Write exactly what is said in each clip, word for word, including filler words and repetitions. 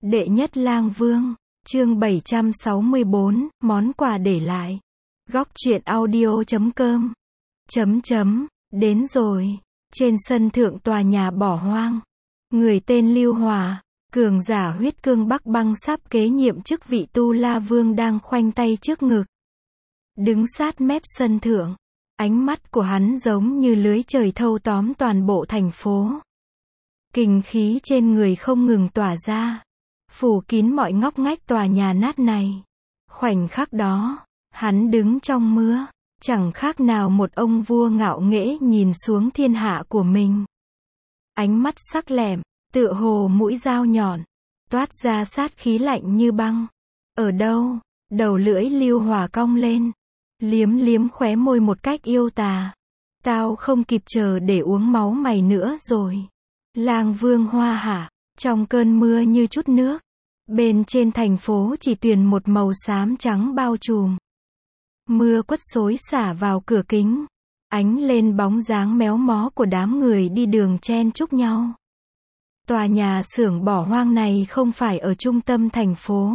Đệ nhất lang vương, chương bảy trăm sáu mươi bốn, món quà để lại. Góc truyện audio chấm com. Chấm chấm, đến rồi. Trên sân thượng tòa nhà bỏ hoang. Người tên Lưu Hòa, cường giả huyết cương Bắc Băng sắp kế nhiệm chức vị Tu La Vương đang khoanh tay trước ngực. Đứng sát mép sân thượng. Ánh mắt của hắn giống như lưới trời thâu tóm toàn bộ thành phố. Kình khí trên người không ngừng tỏa ra, phủ kín mọi ngóc ngách tòa nhà nát này. Khoảnh khắc đó, hắn đứng trong mưa, chẳng khác nào một ông vua ngạo nghễ nhìn xuống thiên hạ của mình. Ánh mắt sắc lẹm, tựa hồ mũi dao nhọn, toát ra sát khí lạnh như băng. Ở đâu? Đầu lưỡi Lưu Hòa cong lên, liếm liếm khóe môi một cách yêu tà. Tao không kịp chờ để uống máu mày nữa rồi. Lang Vương Hoa Hạ, trong cơn mưa như chút nước. Bên trên thành phố chỉ tuyền một màu xám trắng bao trùm. Mưa quất xối xả vào cửa kính, ánh lên bóng dáng méo mó của đám người đi đường chen chúc nhau. Tòa nhà xưởng bỏ hoang này không phải ở trung tâm thành phố,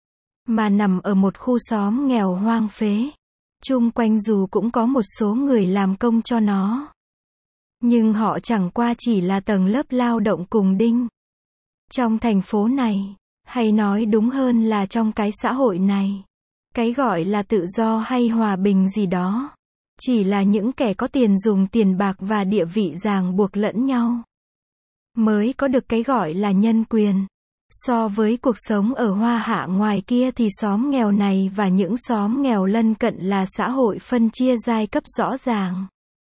mà nằm ở một khu xóm nghèo hoang phế. Chung quanh dù cũng có một số người làm công cho nó, nhưng họ chẳng qua chỉ là tầng lớp lao động cùng đinh. Trong thành phố này, hay nói đúng hơn là trong cái xã hội này, cái gọi là tự do hay hòa bình gì đó, chỉ là những kẻ có tiền dùng tiền bạc và địa vị ràng buộc lẫn nhau, mới có được cái gọi là nhân quyền. So với cuộc sống ở Hoa Hạ ngoài kia thì xóm nghèo này và những xóm nghèo lân cận là xã hội phân chia giai cấp rõ ràng.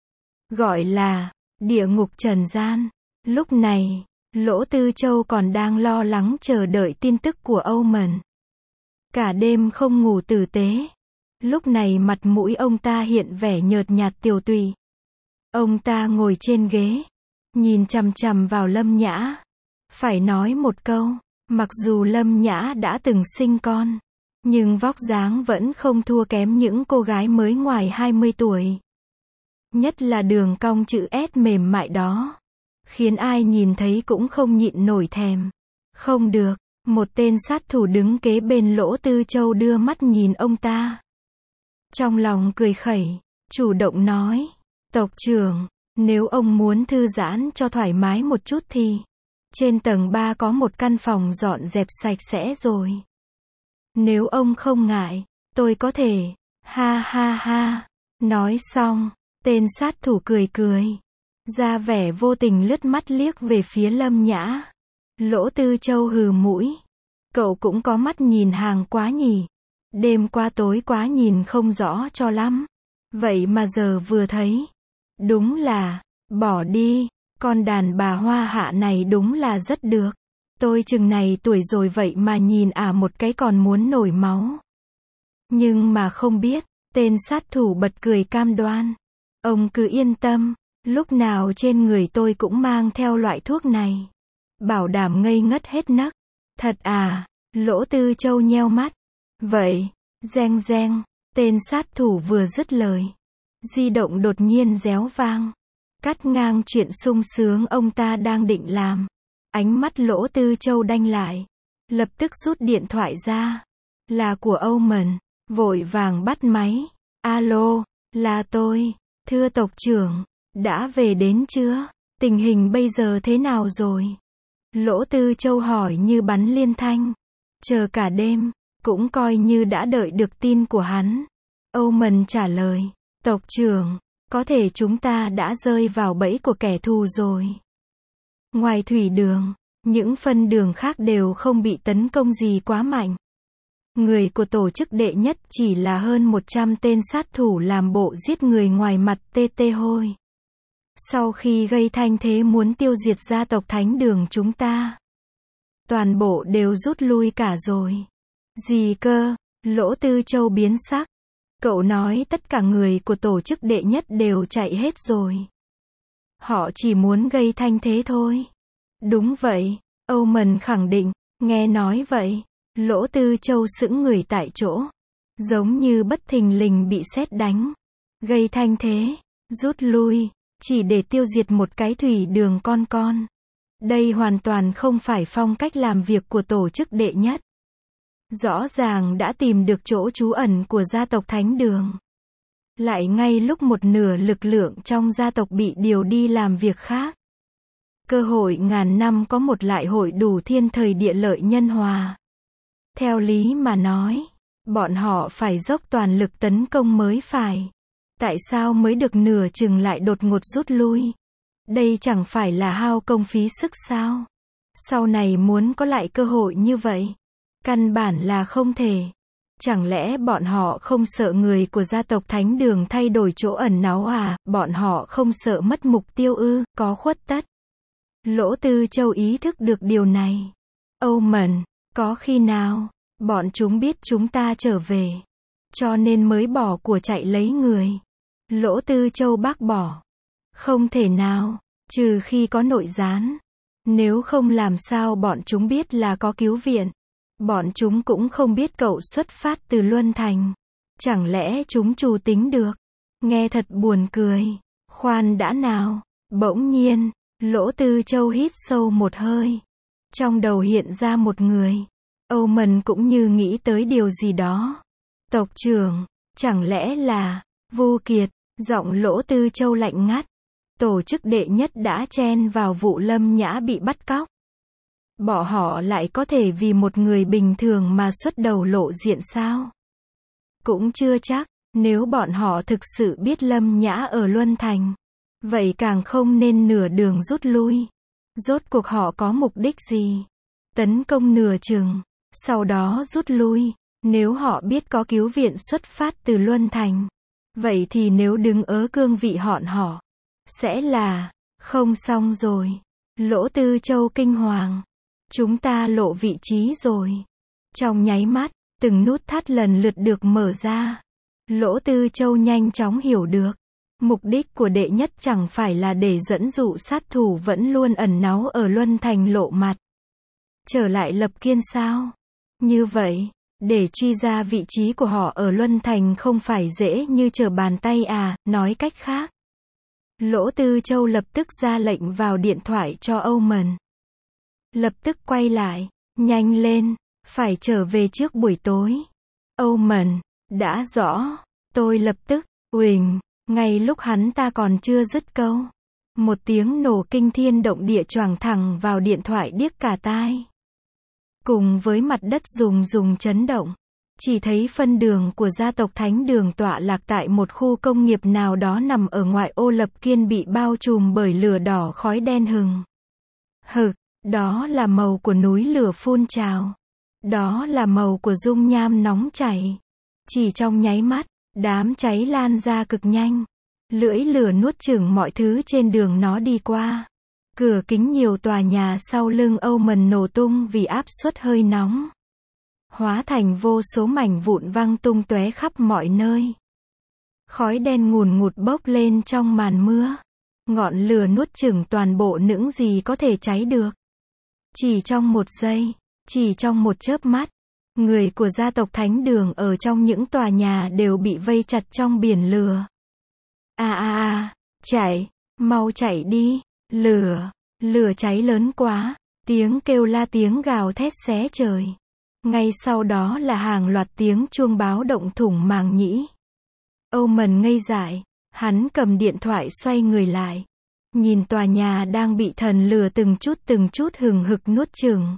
Gọi là địa ngục trần gian. Lúc này, Lỗ Tư Châu còn đang lo lắng chờ đợi tin tức của Âu Mần. Cả đêm không ngủ tử tế. Lúc này mặt mũi ông ta hiện vẻ nhợt nhạt tiều tụy. Ông ta ngồi trên ghế, nhìn chằm chằm vào Lâm Nhã. Phải nói một câu, mặc dù Lâm Nhã đã từng sinh con, nhưng vóc dáng vẫn không thua kém những cô gái mới ngoài hai mươi tuổi. Nhất là đường cong chữ S mềm mại đó, khiến ai nhìn thấy cũng không nhịn nổi thèm. Không được, một tên sát thủ đứng kế bên Lỗ Tư Châu đưa mắt nhìn ông ta. Trong lòng cười khẩy, chủ động nói, tộc trưởng, nếu ông muốn thư giãn cho thoải mái một chút thì trên tầng ba có một căn phòng dọn dẹp sạch sẽ rồi. Nếu ông không ngại, tôi có thể, ha ha ha. Nói xong, tên sát thủ cười cười, ra vẻ vô tình lướt mắt liếc về phía Lâm Nhã. Lỗ Tư Châu hừ mũi, cậu cũng có mắt nhìn hàng quá nhỉ. Đêm qua tối quá nhìn không rõ cho lắm, vậy mà giờ vừa thấy, đúng là, bỏ đi. Con đàn bà Hoa Hạ này đúng là rất được. Tôi chừng này tuổi rồi vậy mà nhìn ả à một cái còn muốn nổi máu. Nhưng mà không biết, tên sát thủ bật cười cam đoan. Ông cứ yên tâm, lúc nào trên người tôi cũng mang theo loại thuốc này. Bảo đảm ngây ngất hết nấc. Thật à? Lỗ Tư Châu nheo mắt. Vậy, reng reng, tên sát thủ vừa dứt lời. Di động đột nhiên réo vang, cắt ngang chuyện sung sướng ông ta đang định làm. Ánh mắt Lỗ Tư Châu đanh lại, lập tức rút điện thoại ra. Là của Âu Mần, vội vàng bắt máy. Alo, là tôi. Thưa tộc trưởng, đã về đến chưa? Tình hình bây giờ thế nào rồi? Lỗ Tư Châu hỏi như bắn liên thanh. Chờ cả đêm, cũng coi như đã đợi được tin của hắn. Âu Mần trả lời, tộc trưởng, có thể chúng ta đã rơi vào bẫy của kẻ thù rồi. Ngoài thủy đường, những phân đường khác đều không bị tấn công gì quá mạnh. Người của tổ chức đệ nhất chỉ là hơn một trăm tên sát thủ làm bộ giết người ngoài mặt tê tê hôi. Sau khi gây thanh thế muốn tiêu diệt gia tộc thánh đường chúng ta, toàn bộ đều rút lui cả rồi. Gì cơ? Lỗ Tư Châu biến sắc. Cậu nói tất cả người của tổ chức đệ nhất đều chạy hết rồi. Họ chỉ muốn gây thanh thế thôi. Đúng vậy, Âu Mần khẳng định. Nghe nói vậy, Lỗ Tư Châu sững người tại chỗ, giống như bất thình lình bị sét đánh. Gây thanh thế, rút lui, chỉ để tiêu diệt một cái thủy đường con con. Đây hoàn toàn không phải phong cách làm việc của tổ chức đệ nhất. Rõ ràng đã tìm được chỗ trú ẩn của gia tộc Thánh Đường. Lại ngay lúc một nửa lực lượng trong gia tộc bị điều đi làm việc khác. Cơ hội ngàn năm có một lại hội đủ thiên thời địa lợi nhân hòa. Theo lý mà nói, bọn họ phải dốc toàn lực tấn công mới phải. Tại sao mới được nửa chừng lại đột ngột rút lui? Đây chẳng phải là hao công phí sức sao? Sau này muốn có lại cơ hội như vậy, căn bản là không thể. Chẳng lẽ bọn họ không sợ người của gia tộc Thánh Đường thay đổi chỗ ẩn náu à? Bọn họ không sợ mất mục tiêu ư? Có khuất tất. Lỗ Tư Châu ý thức được điều này. Âu Mần, có khi nào bọn chúng biết chúng ta trở về, cho nên mới bỏ của chạy lấy người? Lỗ Tư Châu bác bỏ. Không thể nào, trừ khi có nội gián. Nếu không làm sao bọn chúng biết là có cứu viện. Bọn chúng cũng không biết cậu xuất phát từ Luân Thành. Chẳng lẽ chúng trù tính được? Nghe thật buồn cười. Khoan đã nào. Bỗng nhiên, Lỗ Tư Châu hít sâu một hơi. Trong đầu hiện ra một người. Âu Mần cũng như nghĩ tới điều gì đó. Tộc trưởng, chẳng lẽ là Vu Kiệt? Giọng Lỗ Tư Châu lạnh ngắt. Tổ chức đệ nhất đã chen vào vụ Lâm Nhã bị bắt cóc. Bọn họ lại có thể vì một người bình thường mà xuất đầu lộ diện sao? Cũng chưa chắc, nếu bọn họ thực sự biết Lâm Nhã ở Luân Thành, vậy càng không nên nửa đường rút lui. Rốt cuộc họ có mục đích gì? Tấn công nửa chừng, sau đó rút lui. Nếu họ biết có cứu viện xuất phát từ Luân Thành, vậy thì nếu đứng ở cương vị họn họ, sẽ là, không xong rồi. Lỗ Tư Châu kinh hoàng. Chúng ta lộ vị trí rồi. Trong nháy mắt, từng nút thắt lần lượt được mở ra. Lỗ Tư Châu nhanh chóng hiểu được. Mục đích của đệ nhất chẳng phải là để dẫn dụ sát thủ vẫn luôn ẩn náu ở Luân Thành lộ mặt. Trở lại Lập Kiên sao? Như vậy, để truy ra vị trí của họ ở Luân Thành không phải dễ như trở bàn tay à? Nói cách khác, Lỗ Tư Châu lập tức ra lệnh vào điện thoại cho Âu Mần. Lập tức quay lại, nhanh lên, phải trở về trước buổi tối. Âu Mần, đã rõ, tôi lập tức, uỳnh, ngay lúc hắn ta còn chưa dứt câu. Một tiếng nổ kinh thiên động địa choàng thẳng vào điện thoại điếc cả tai. Cùng với mặt đất rùng rùng chấn động. Chỉ thấy phân đường của gia tộc Thánh Đường tọa lạc tại một khu công nghiệp nào đó nằm ở ngoại ô Lập Kiên bị bao trùm bởi lửa đỏ khói đen hừng hực. Đó là màu của núi lửa phun trào. Đó là màu của dung nham nóng chảy. Chỉ trong nháy mắt, đám cháy lan ra cực nhanh. Lưỡi lửa nuốt chửng mọi thứ trên đường nó đi qua. Cửa kính nhiều tòa nhà sau lưng Âu Mần nổ tung vì áp suất hơi nóng. Hóa thành vô số mảnh vụn văng tung tóe khắp mọi nơi. Khói đen ngùn ngụt bốc lên trong màn mưa. Ngọn lửa nuốt chửng toàn bộ những gì có thể cháy được. Chỉ trong một giây, chỉ trong một chớp mắt, người của gia tộc Thánh Đường ở trong những tòa nhà đều bị vây chặt trong biển lửa. A a a, chạy, mau chạy đi, lửa, lửa cháy lớn quá, tiếng kêu la tiếng gào thét xé trời. Ngay sau đó là hàng loạt tiếng chuông báo động thủng màng nhĩ. Âu Mần ngây dại, hắn cầm điện thoại xoay người lại. Nhìn tòa nhà đang bị thần lửa từng chút từng chút hừng hực nuốt chửng.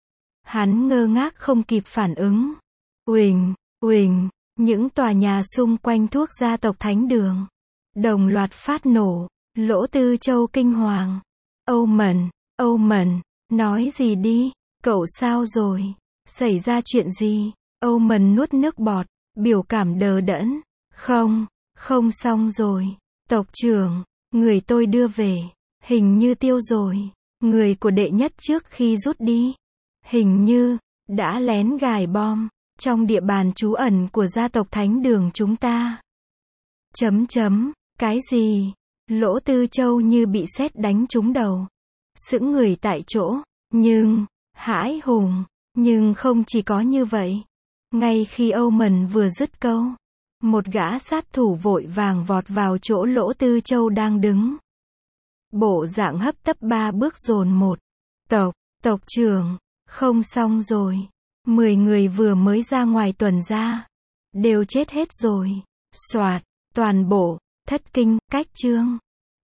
Hắn ngơ ngác không kịp phản ứng. Uỳnh, uỳnh, những tòa nhà xung quanh thuốc gia tộc Thánh Đường đồng loạt phát nổ. Lỗ Tư Châu kinh hoàng. Âu Mần, Âu Mần, nói gì đi, cậu sao rồi? Xảy ra chuyện gì? Âu Mần nuốt nước bọt, biểu cảm đờ đẫn. Không, không xong rồi. Tộc trưởng, người tôi đưa về, hình như tiêu rồi. Người của đệ nhất trước khi rút đi, hình như đã lén gài bom trong địa bàn trú ẩn của gia tộc Thánh Đường chúng ta. Chấm chấm, cái gì? Lỗ Tư Châu như bị sét đánh trúng đầu. Sững người tại chỗ, nhưng, hãi hùng, nhưng không chỉ có như vậy. Ngay khi Âu Mần vừa dứt câu, một gã sát thủ vội vàng vọt vào chỗ Lỗ Tư Châu đang đứng. Bộ dạng hấp tấp ba bước dồn một, Tộc, tộc trưởng, không xong rồi. Mười người vừa mới ra ngoài tuần ra. Đều chết hết rồi. Soạt, toàn bộ, thất kinh, cách chương.